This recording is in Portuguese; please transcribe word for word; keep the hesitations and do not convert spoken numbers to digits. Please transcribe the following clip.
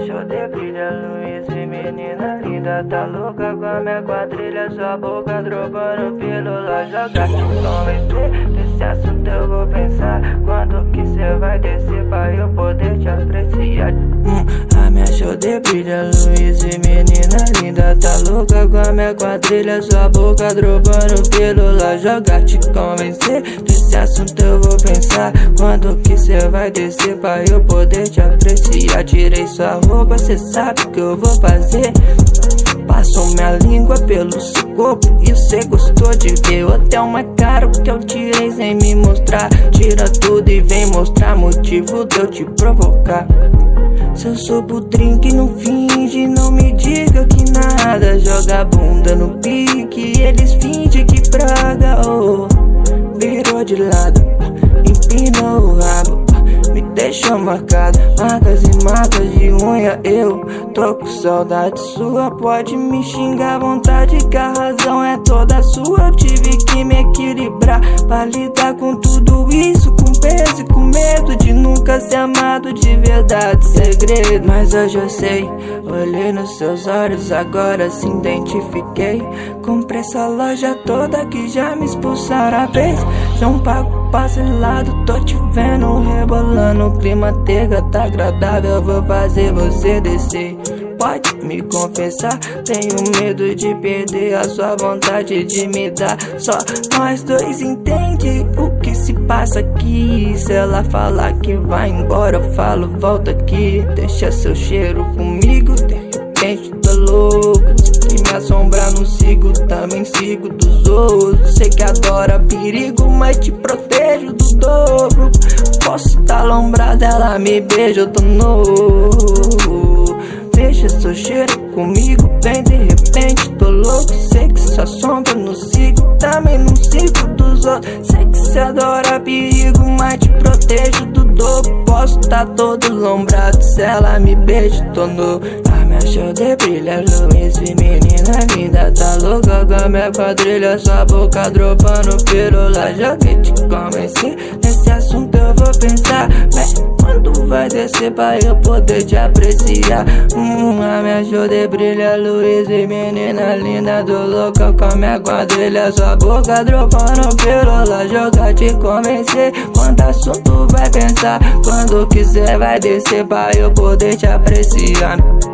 show de brilha, Luiz e menina linda. Tá louca com a minha quadrilha, sua boca dropando pílula. Joga te convencer, desse assunto eu vou pensar. Quando que cê vai descer pra eu poder te apreciar? Hum, a minha show de brilha, Luiz e menina linda. Tá louca com a minha quadrilha, sua boca dropando pílula. Joga te convencer, desse assunto eu vou pensar. Quando que cê vai descer pra eu poder te apreciar? Tirei sua roupa, cê sabe o que eu vou fazer. Passou minha língua pelo seu corpo e cê gostou de ver. O hotel mais caro que eu tirei sem me mostrar. Tira tudo e vem mostrar motivo de eu te provocar. Se eu sou pro drink, não finge, não me diga que nada. Joga a bunda no pique, eles fingem que praga. Oh, virou de lado, empinou o rabo, me deixou marcado, marcas e marcas de unha. Eu tô com saudade sua, pode me xingar à vontade, que a razão é toda sua. Eu tive que me equilibrar pra lidar com tudo isso, com peso e com medo de nunca ser amado de verdade. Segredo, mas hoje eu sei, olhei nos seus olhos, agora se identifiquei. Comprei essa loja toda que já me expulsaram a vez. Já um pago parcelado, tô te vendo rebolando. O clima tega tá agradável, eu vou fazer você descer. Pode me confessar, tenho medo de perder a sua vontade de me dar. Só nós dois entende o que se passa aqui. Se ela falar que vai embora, eu falo volta aqui. Deixa seu cheiro comigo, de repente tô louco. Se me assombrar não sigo, também sigo dos outros. Sei que adora perigo, mas te protejo do dobro. Posso tá alombrada, ela me beija, eu tô novo. Deixa seu cheiro comigo, bem de repente tô louco. Sei que sua sombra não sigo, também não sigo dos outros. Sei que cê adora perigo, mas te protejo do dobro. Posso tá todo lombrado, se ela me beija, tô novo. A minha show de brilha, Luiz e menina linda. Tá louca com a minha quadrilha, sua boca dropando pílula. Joguei te convencer, nesse assunto eu vou pensar. Mas quando vai descer pra eu poder te apreciar? Hum, a minha show de brilha, Luiz e menina linda. Tô louca com a minha quadrilha, sua boca dropando pílula. Jogar te convencer, quanto assunto vai pensar? Quando quiser vai descer pra eu poder te apreciar?